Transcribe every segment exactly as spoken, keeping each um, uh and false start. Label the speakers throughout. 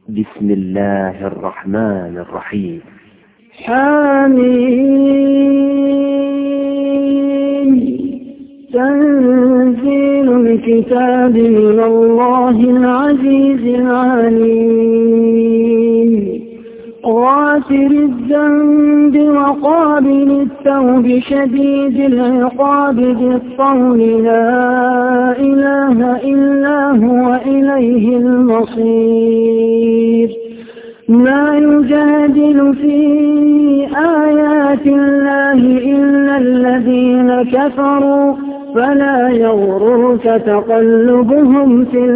Speaker 1: بسم الله الرحمن الرحيم.
Speaker 2: حميم. تنزيل الكتاب من الله العزيز العليم غافر الذنب وقابل التوب شديد العقاب ذي الطول لا إله إلا هو إليه المصير. ما يجادل في آيات الله إلا الذين كفروا فلا يغررك تقلبهم في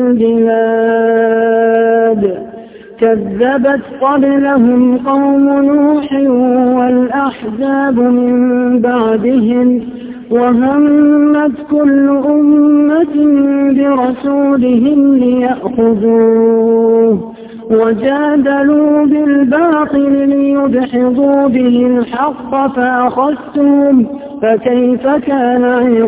Speaker 2: البلاد. كذبت قبلهم قوم نوح والأحزاب من بعدهم وهمت كل أمة برسولهم ليأخذوه وجادلوا بالباطل ليدحضوا به الحق فأخذتهم فكيف كان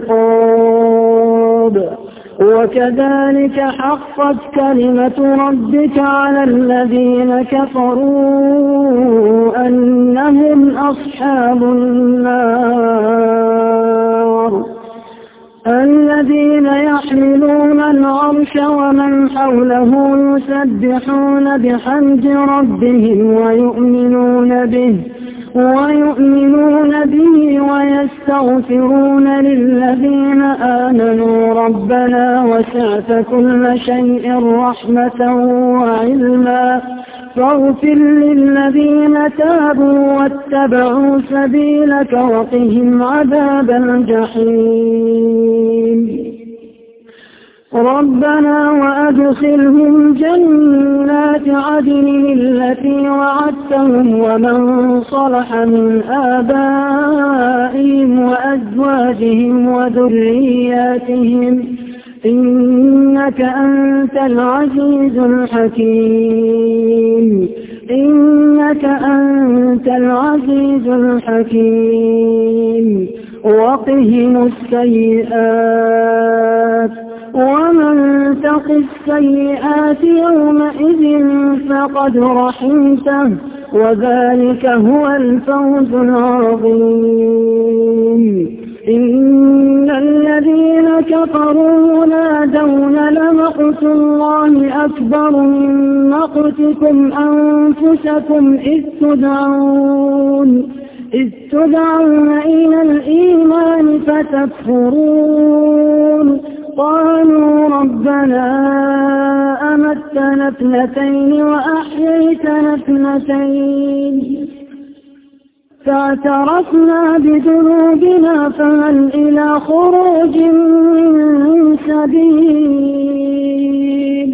Speaker 2: عقاب. وكذلك حقت كلمة ربك على الذين كفروا أنهم أصحاب النار. الذين يحملون العرش ومن حوله يسبحون بحمد ربهم ويؤمنون به ويؤمنون به ويستغفرون للذين آمنوا ربنا وسعت كل شيء رحمة وعلما فاغفر للذين تابوا واتبعوا سبيلك وقهم عذاب الجحيم. ربنا وأدخلهم جنات عدن التي وعدتهم ومن صلح من آبائهم وأزواجهم وذرياتهم إنك أنت العزيز الحكيم. إنك أنت العزيز الحكيم. وقهم السيئات ومن تق السيئات يومئذ فقد رحمته وذلك هو الفوز العظيم. إن الذين كفروا ينادون لمقت الله أكبر من مقتكم أنفسكم إذ تدعون إذ تدعون إلى الإيمان فتكفرون. قالوا ربنا أمتنا اثنتين وأحييتنا اثنتين فاعترفنا بذنوبنا فهل إلى خروج من سبيل.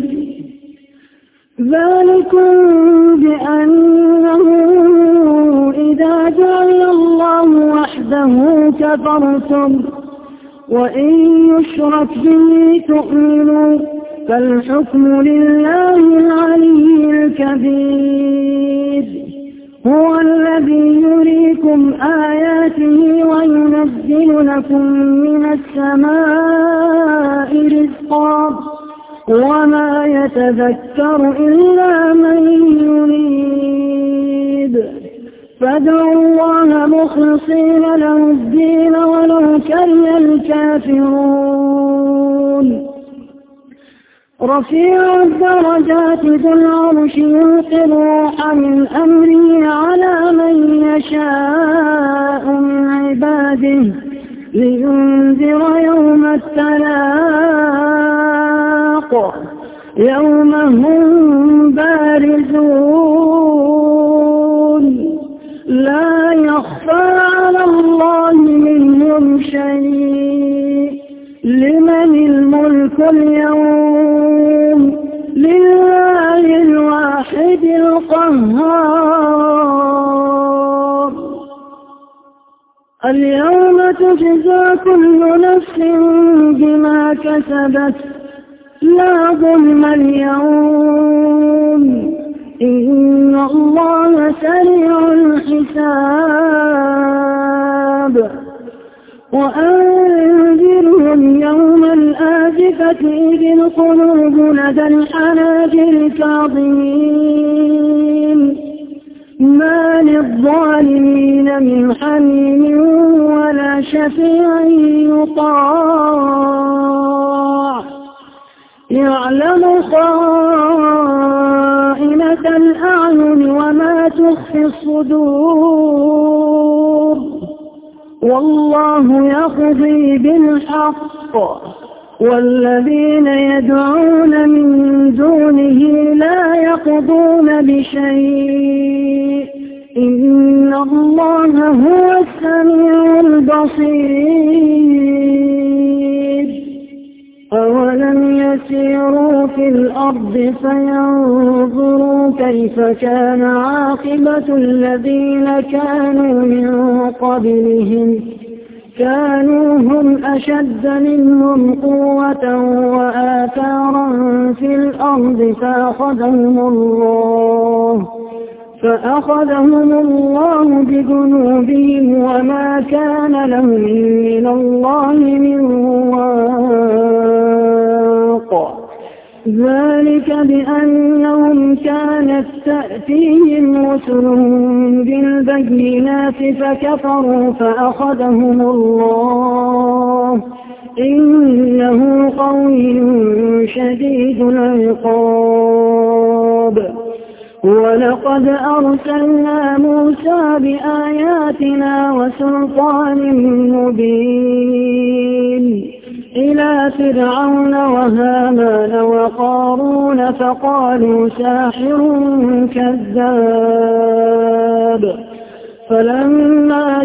Speaker 2: ذلكم بأنه إذا جعل الله وحده كفرتم وإن يشرك به تؤمنوا فالحكم لله العلي الكبير. هو الذي يريكم آياته وينزل لكم من السماء رزقا وما يتذكر إلا من يريد. فادعوا الله مخلصين له الدين ولو كره الكافرون. رفيع الدرجات ذو العرش يلقي الروح من أمره على من يشاء من عباده لينذر يوم التلاق يوم هم بارزون لا يخفى على الله منهم شيء. لمن الملك اليوم؟ لله الواحد القهار. اليوم تجزى كل نفس بما كسبت لا ظلم اليوم إن الله سريع الحساب. وأنذرهم يوم الآزفة إذ القلوب لدى الحناجر كاظمين للظالمين من حميم ولا شفيع يطاع يعلم خائنة الأعين وما تخفي الصدور والله يقضي بالحق والذين يدعون من دونه لا يقضون بشيء إن الله هو السميع البصير أولم يسيروا في الأرض فينظروا كيف كان عاقبة الذين كانوا من قبلهم كانوا هم أشد منهم قوة وآثارا في الأرض فأخذهم الله فأخذهم الله بذنوبهم وما كان لهم من الله من واق ذلك بأنهم كانت تأتيهم رسلهم بالبينات فكفروا فأخذهم الله إنه قوي شديد العقاب ولقد أرسلنا موسى بآياتنا وسلطان مبين إلى فرعون وهامان وقارون فقالوا ساحر كذاب فلما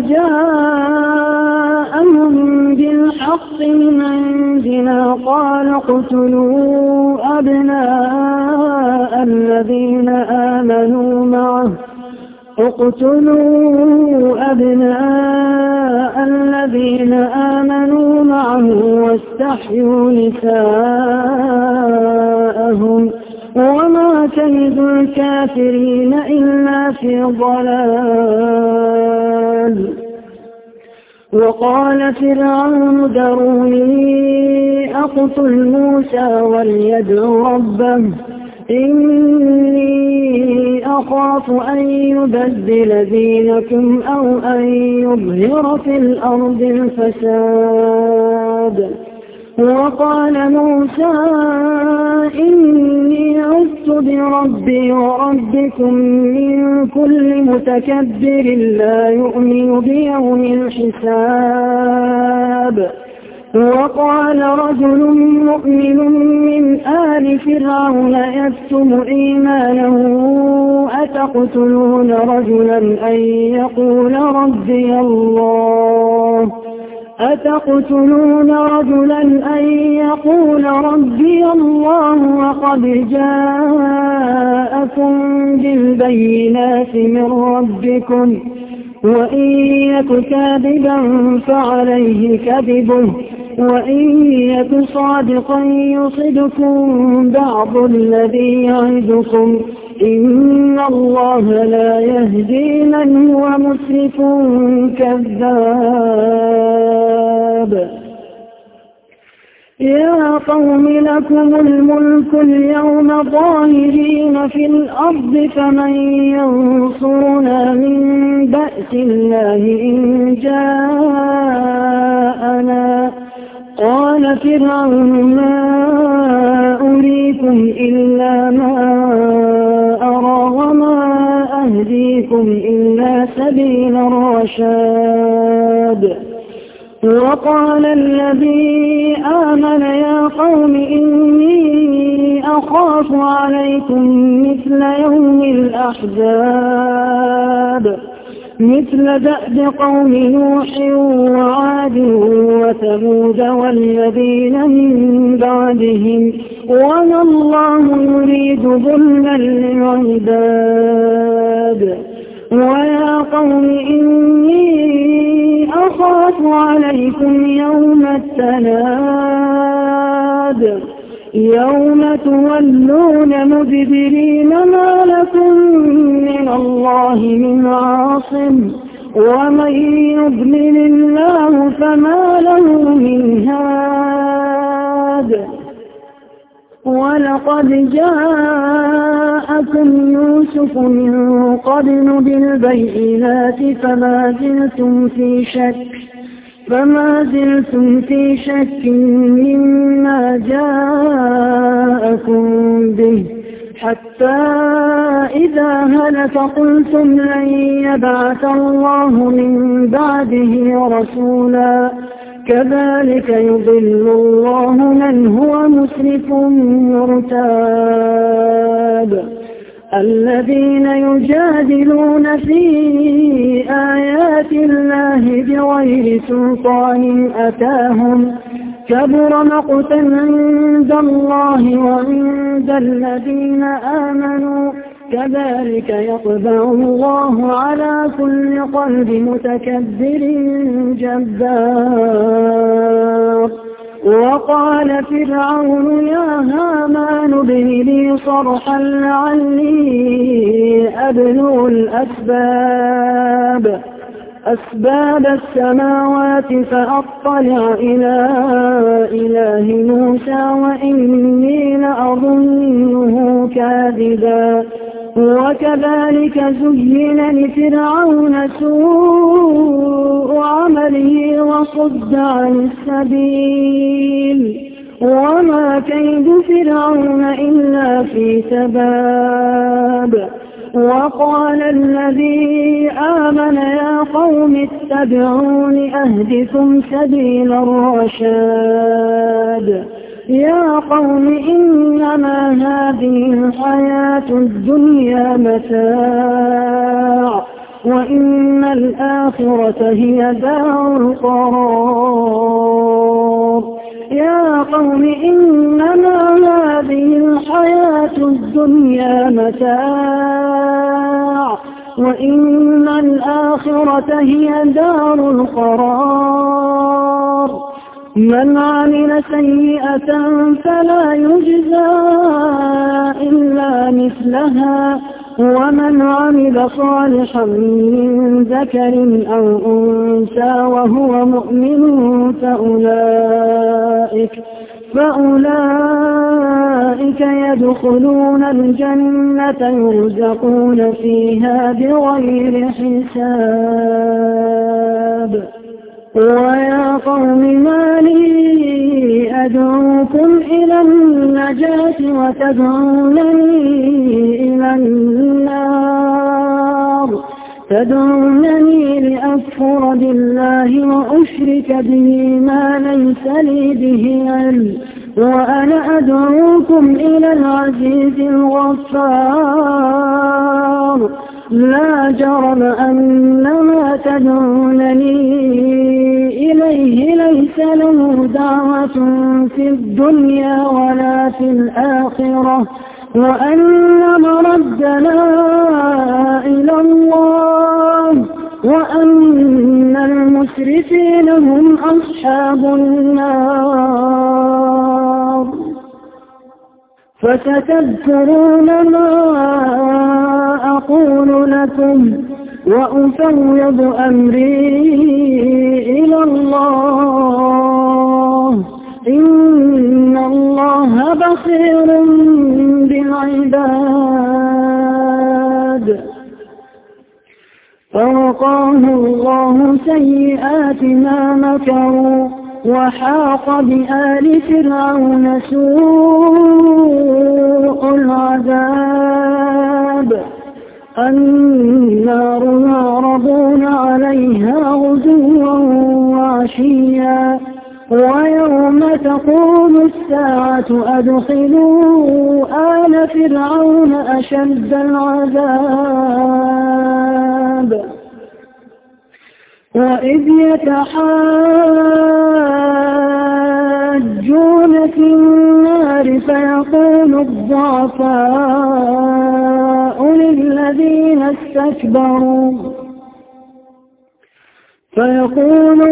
Speaker 2: جاءهم بالحق من عندنا قالوا اقتلوا أبناء الذين آمنوا معه اقتلوا أبناء الذين آمنوا معه واستحيوا نساءهم وما كيد الكافرين إلا في ضلال وقال فرعون ذروني أقتل موسى وليدع ربه إني أخاف أن يبدل دينكم أو أن يظهر في الأرض الفساد وقال موسى إني عذت بربي وربكم من كل متكبر لا يؤمن بيوم الحساب وقال رجل مؤمن من آل فرعون يكتم إيمانه أتقتلون رجلا أن يقول ربي الله أتقتلون رجلا أن يقول ربي الله وقد جاءكم بالبينات من ربكم وإن يك كاذبا فعليه كذبه وإن يك صادقا يصدكم بعض الذي يعدكم إن الله لا يهدي من هو مسرف كذاب يا قوم لكم الملك اليوم ظاهرين في الأرض فمن ينصرنا من بأس الله إن جاءنا قال فرعون ما أريكم إلا ما أرى وما أهديكم إلا سبيل الرشاد وقال الذي آمن يا قوم إني أخاف عليكم مثل يوم الأحزاب مثل دأب قوم نوح وعاد وثمود والذين من بعدهم وما الله يريد ظلما للعباد ويا قوم إني أخاف عليكم يوم التناد يوم تولون مدبرين ما لكم من الله من عاصم ومن يضلل الله فما له من هاد ولا ولقد جاءكم يوسف من قبل بالبينات فما زلتم في شك فما زلتم في شك مما جاءكم به حتى إذا هلك قلتم لن يبعث الله من بعده رسولا كذلك يضل الله من هو مسرف مرتاب الذين يجادلون في آيات الله بغير سلطان أتاهم كبر مقتا عند الله وعند الذين آمنوا كذلك يطبع الله على كل قلب متكبر جبار وقال فرعون يا هامان ابن لي صرحا لعلي أبلغ الأسباب أسباب السماوات فأطلع إلى إله موسى وإني لأظنه كاذبا وكذلك زين لفرعون سوء عمله وصد عن السبيل وما كيد فرعون إلا في تباب وقال الذي آمن يا قوم اتبعون أهدكم سبيل الرشاد يا قوم إنما هذه الحياة الدنيا متاع وإن الآخرة هي دار القرار يا قوم إنما هذه الحياة الدنيا متاع وإن الآخرة هي دار القرار من عمل سيئة فلا يجزى إلا مثلها ومن عمل صالحا من ذكر أو أنثى وهو مؤمن فأولئك فأولئك يدخلون الجنة يرزقون فيها بغير حساب ويا قوم ما لي أدعوكم إلى النجاة وتدعونني إلى النار تدعونني لأكفر بالله وأشرك به ما ليس لي به علم وأنا أدعوكم إلى العزيز الغفار لا جرم أن ما تدعونني إليه ليس له دعوة في الدنيا ولا في الآخرة وأن مردنا إلى الله وأن المسرفين هم أصحاب النار فستذكرون ما أقول لكم وأفوض أمري إلى الله إن الله بصير بالعباد فوقاه الله سيئات ما مكروا وحاق بآل فرعون سوء العذاب النار يعرضون عليها غدوا وعشيا ويوم تقوم الساعة أدخلوا آل فرعون أشد العذاب وإذ يتحاجون في النار فيقول الضعفاء للذين استكبروا فيقول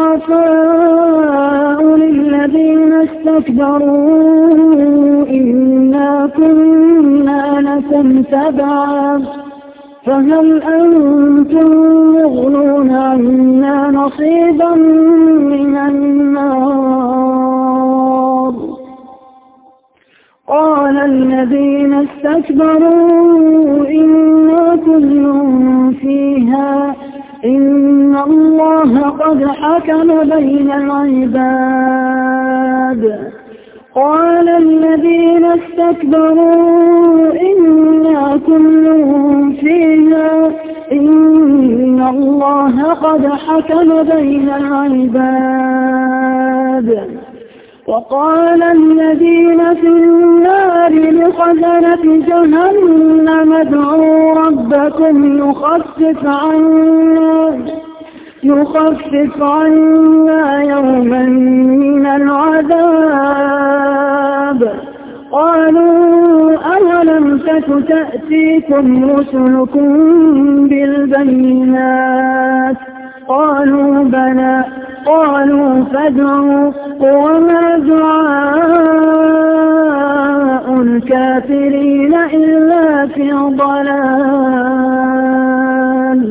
Speaker 2: الضعفاء للذين استكبروا إنا كنا لكم تبعا فهل أنتم مغنون عنا نصيبا من النار قال الذين استكبروا إنا كل فيها إن الله قد حكم بين العباد قال الذين استكبروا إنا كل فيها إن الله قد حكم بين العباد وقال الذين في النار لخزنة جهنم ادعوا ربكم يخفف عنا يخفف عنا يوما من العذاب قالوا أولم تك تأتيكم رسلكم بالبينات قالوا بلى قالوا فادعوا وما دعاء الكافرين إلا في ضلال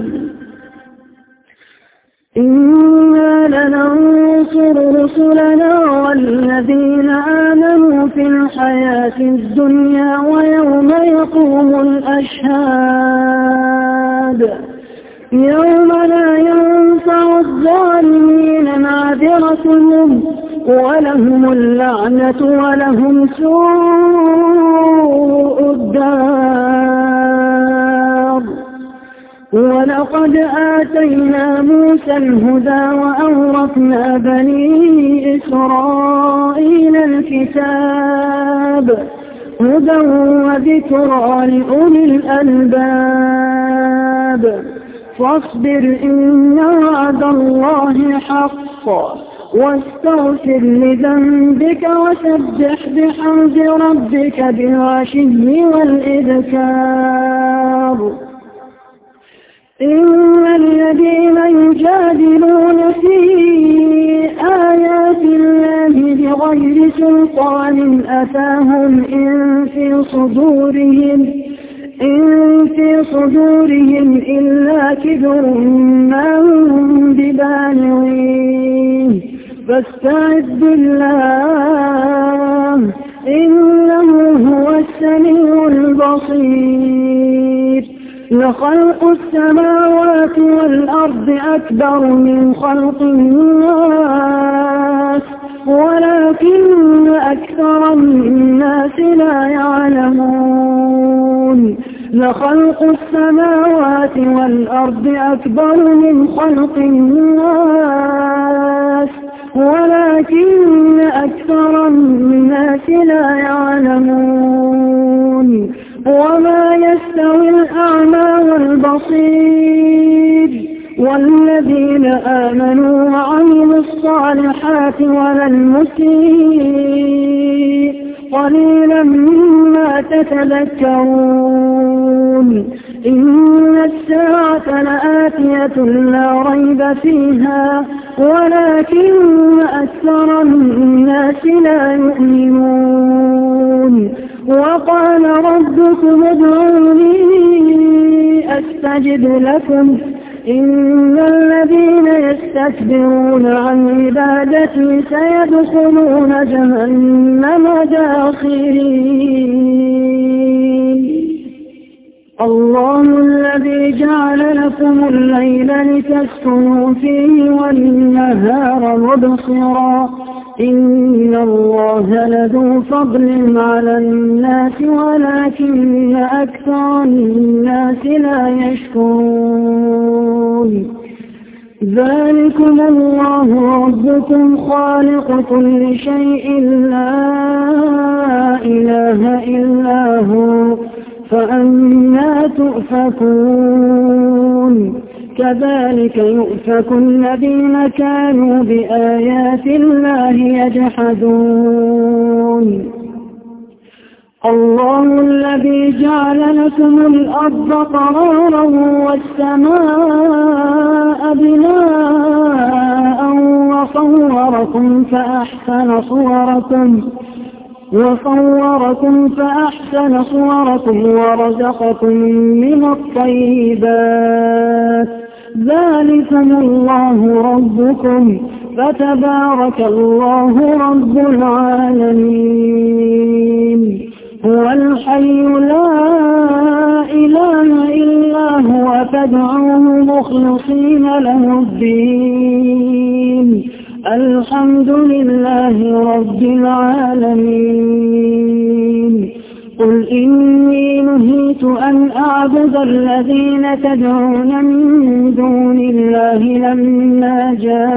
Speaker 2: إنا لننصر رسلنا والذين آمنوا في الحياة الدنيا ويوم يقوم الأشهاد يوم لا ينفع الظالمين معذرتهم ولهم اللعنة ولهم سوء الدار ولقد آتينا موسى الهدى وأورثنا بني إسرائيل الكتاب هدى وذكرى لأولي الألباب فاصبر إن وعد الله حق واستغفر لذنبك وسبح بحمد ربك بالعشي والإذكار إن الذين يجادلون في آيات الله بغير سلطان أتاهم إن في صدورهم إن في صدورهم إلا كبر ما هم ببالغيه فاستعذ بالله إنه هو السميع البصير لخلق السماوات والأرض أكبر من خلق الناس ولكن أكثر الناس لا يعلمون لخلق السماوات والأرض أكبر من خلق الناس ولكن أكثر الناس لا يعلمون وما يستوي الأعمى والبصير والذين آمنوا وعملوا الصالحات ولا المسيء قليلا ما تتذكرون إن الساعة لآتية لا ريب فيها ولكن أكثر الناس لا يؤمنون وقال ربكم ادعوني أستجب لكم إن الذين يستكبرون عن عبادتي سيدخلون جهنم داخرين الله الذي جعل لكم الليل لتسكنوا فيه والنهار مبصرا إن الله لذو فضل على الناس ولكن أكثر الناس لا يشكرون ذلكم الله ربكم خالق كل شيء لا إله إلا هو فأنى تؤفكون كذلك يؤفك الذين كانوا بآيات الله يجحدون الله الذي جعل لكم الأرض قرارا والسماء بناء وصوركم فأحسن صوركم وصوركم فأحسن صوركم ورزقكم من الطيبات ذلكم الله ربكم فتبارك الله رب العالمين هو الحي لا إله إلا هو فادعوه مخلصين له الدين الحمد لله رب العالمين قل إني نهيت أن أعبد الذين تدعون من دون الله لما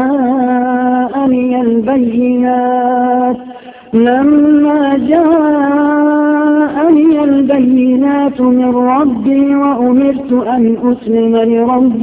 Speaker 2: جاءني البينات لما جاءني البينات من ربي وأمرت أن أسلم لرب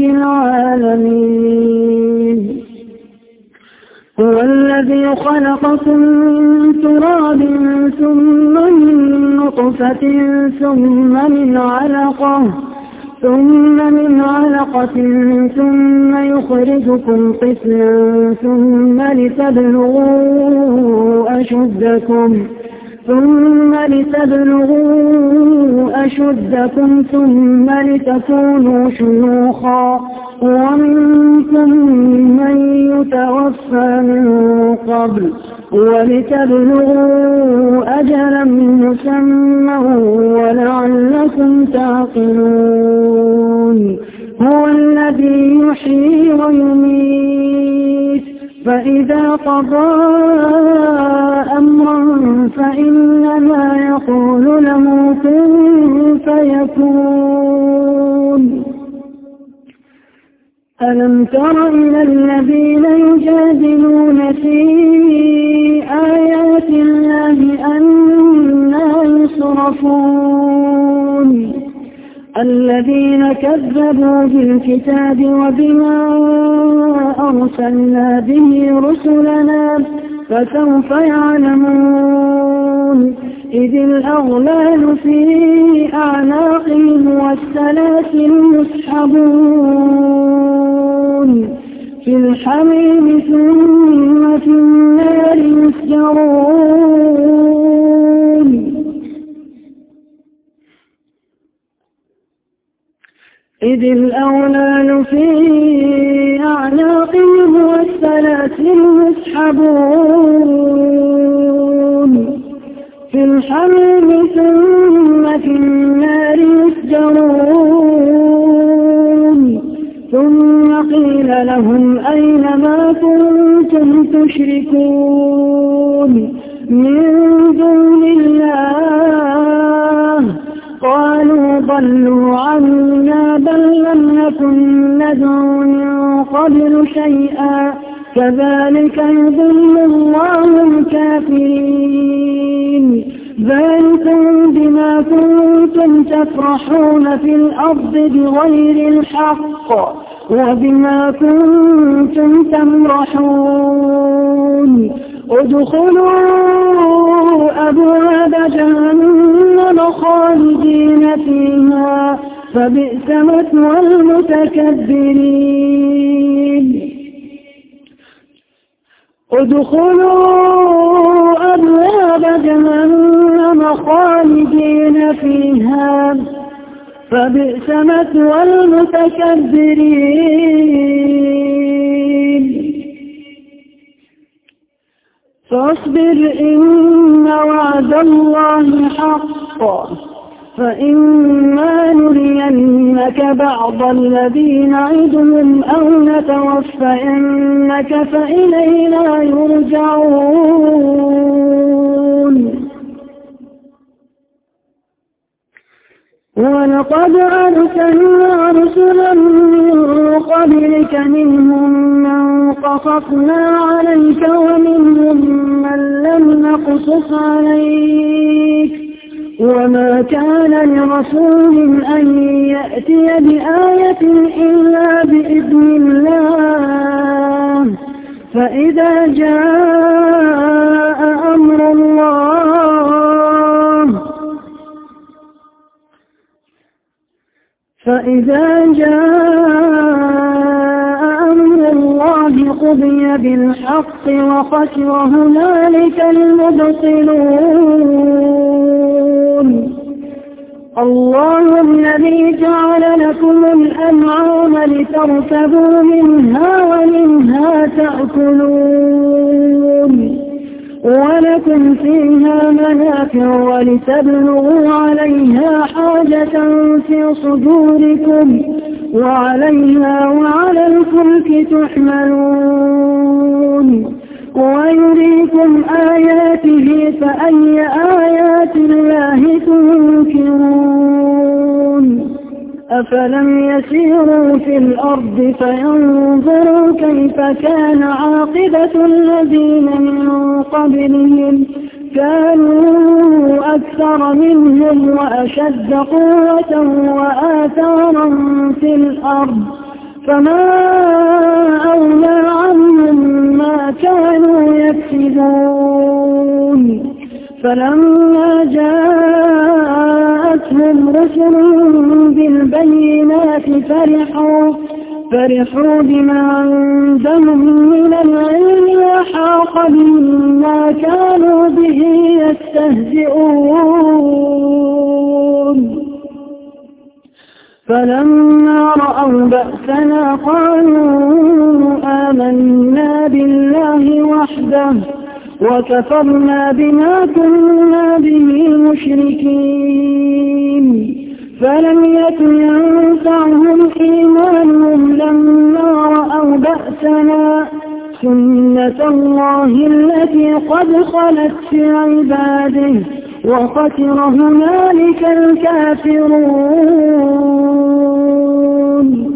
Speaker 2: العالمين هو الذي خلقكم من تراب ثم من نطفة ثم من علقة ثم من علقة ثم يخرجكم طفلا ثم لتبلغوا أشدكم ثم لتبلغوا أشدكم ثم لتكونوا شيوخا ومنكم من يتوفى من قبل ولتبلغوا أجلا مسمى ولعلكم تعقلون هو الذي يحيي ويميت فإذا قضى أمرا فإنما يقول له كن فيكون ألم تر إلى الذين يجادلون في آيات الله أنى يصرفون الذين كذبوا بالكتاب وبما أرسلنا به رسلنا فسوف يعلمون إذ الأغلال في أعناقهم والسلاسل يسحبون في الحميم ثم في النار يسجرون إذ الأغلال في أعناقهم والسلاسل يسحبون في الحميم ثم في النار يسجرون ثم قيل لهم أين ما كنتم تشركون من دون الله قالوا ضلوا عنا بل لم نكن ندعو من قبل شيئا كذلك يضل الله الكافرين ذلكم بما كنتم تفرحون في الأرض بغير الحق وبما كنتم تمرحون ادخلوا أبواب جهنم خالدين فيها فبئس مثوى المتكبرين ادخلوا أبواب جهنم خالدين فيها فبئس مثوى المتكبرين فاصبر إن وعد الله حق فإما نرينك بعض الذي نعدهم أو نتوفينك فإلينا يرجعون ولقد أرسلنا رسلا من قبلك منهم من قصصنا عليك ومنهم من لم نقصص عليك وما كان لرسول أن يأتي بآية إلا بإذن الله فإذا جاء أمر الله فإذا جاء أمر الله قضي بالحق وخسر هنالك المبطلون الله الذي جعل لكم الأنعام لتركبوا منها ومنها تأكلون ولكم فيها منافع ولتبلغوا عليها حاجة في صدوركم وعليها وعلى الفلك تحملون ويريكم آياته فأي آيات الله تنكرون أفلم يسيروا في الأرض فينظروا كيف كان عاقبة الذين من قبلهم كانوا أكثر منهم وأشد قوة وآثارا في الأرض فما أغنى عنهم ما كانوا يكسبون فلما جاءتهم رسل بالبينات فرحوا فرحوا بما عندهم من العلم وحاق بما كانوا به يستهزئون فلما رأوا بأسنا قالوا آمنا بالله وحده وكفرنا بما كنا به مشركين فلم يكن ينفعهم إيمانهم لما رأوا بأسنا سنة الله التي قد خلت في عباده وخسر هنالك الكافرون